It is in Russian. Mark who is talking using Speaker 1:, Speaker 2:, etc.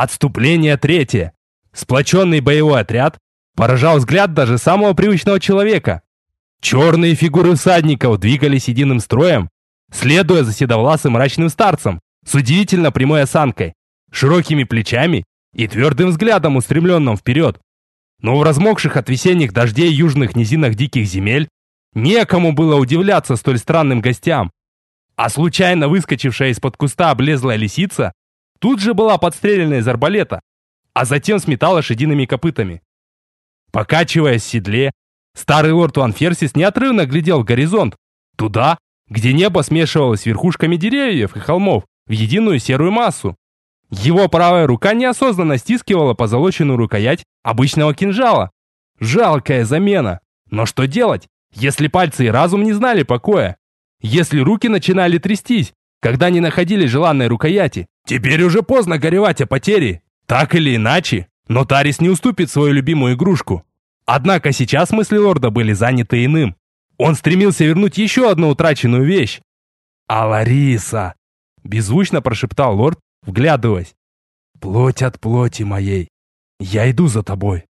Speaker 1: Отступление третье. Сплоченный боевой отряд поражал взгляд даже самого привычного человека. Черные фигуры всадников двигались единым строем, следуя за седовласым мрачным старцем с удивительно прямой осанкой, широкими плечами и твердым взглядом, устремленным вперед. Но в размокших от весенних дождей южных низинах диких земель некому было удивляться столь странным гостям. А случайно выскочившая из-под куста облезлая лисица тут же была подстрелена из арбалета, а затем смета лошадиными копытами. Покачиваясь в седле, старый лорд Ван Ферсис неотрывно глядел в горизонт, туда, где небо смешивалось с верхушками деревьев и холмов в единую серую массу. Его правая рука неосознанно стискивала позолоченную рукоять обычного кинжала. Жалкая замена. Но что делать, если пальцы и разум не знали покоя? Если руки начинали трястись, когда не находили желанной рукояти? Теперь уже поздно горевать о потере. Так или иначе, но Тарис не уступит свою любимую игрушку. Однако сейчас мысли лорда были заняты иным. Он стремился вернуть еще одну утраченную вещь. «А Лариса!» – беззвучно прошептал лорд, вглядываясь. «Плоть от плоти моей. Я иду за тобой».